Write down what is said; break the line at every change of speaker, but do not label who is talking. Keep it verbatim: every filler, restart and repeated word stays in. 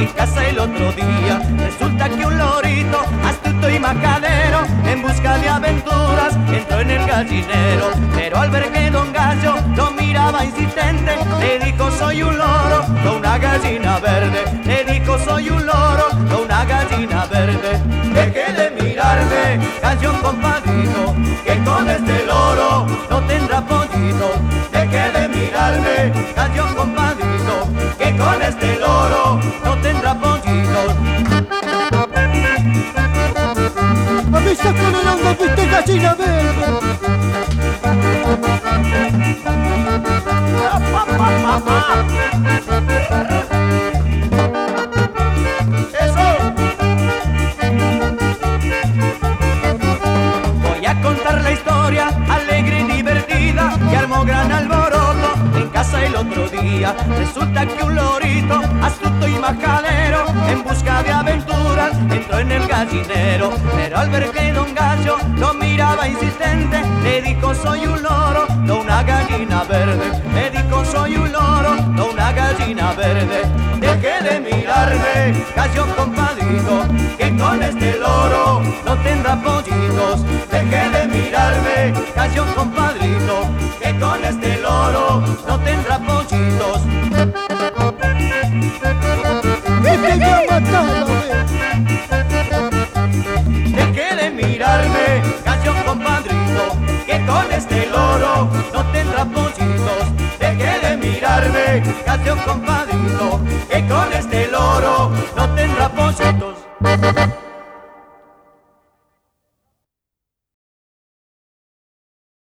en casa el otro día. Resulta que un lorito, astuto y majadero, en busca de aventuras, entró en el gallinero. Pero al ver que don Gallo lo miraba insistente, le dijo: soy un loro, no una gallina verde. Le dijo: soy un loro, no una gallina verde. Deje de mirarme, Gallo compadrito, que con este loro no tendrá pollito. Deje de mirarme, Gallo compadrito, que con este loro no tendrá pollito.
A mí saca de la onda, viste, gallina verde.
Voy a contar la historia alegre y divertida que armó gran alboroto en casa el otro día. Resulta que un lorito, astuto y majadero, en busca de aventuras, entró en el gallinero. Pero al ver que don Gallo lo miraba insistente, le dijo: soy un loro, no una gallina verde. Le dijo: soy un loro, no una gallina verde. Deje de mirarme, Gallo compadrito, que con este loro no tendrá pollitos. Deje de mirarme, Gallo compadrito, que con este loro no tendrá pollitos.
Este ya matado,
Deje de mirarme, Gallo compadrito, que con este loro no tendrá pollitos. Deje de mirarme, Gallo compadrito, que con este loro no tendrá pollitos.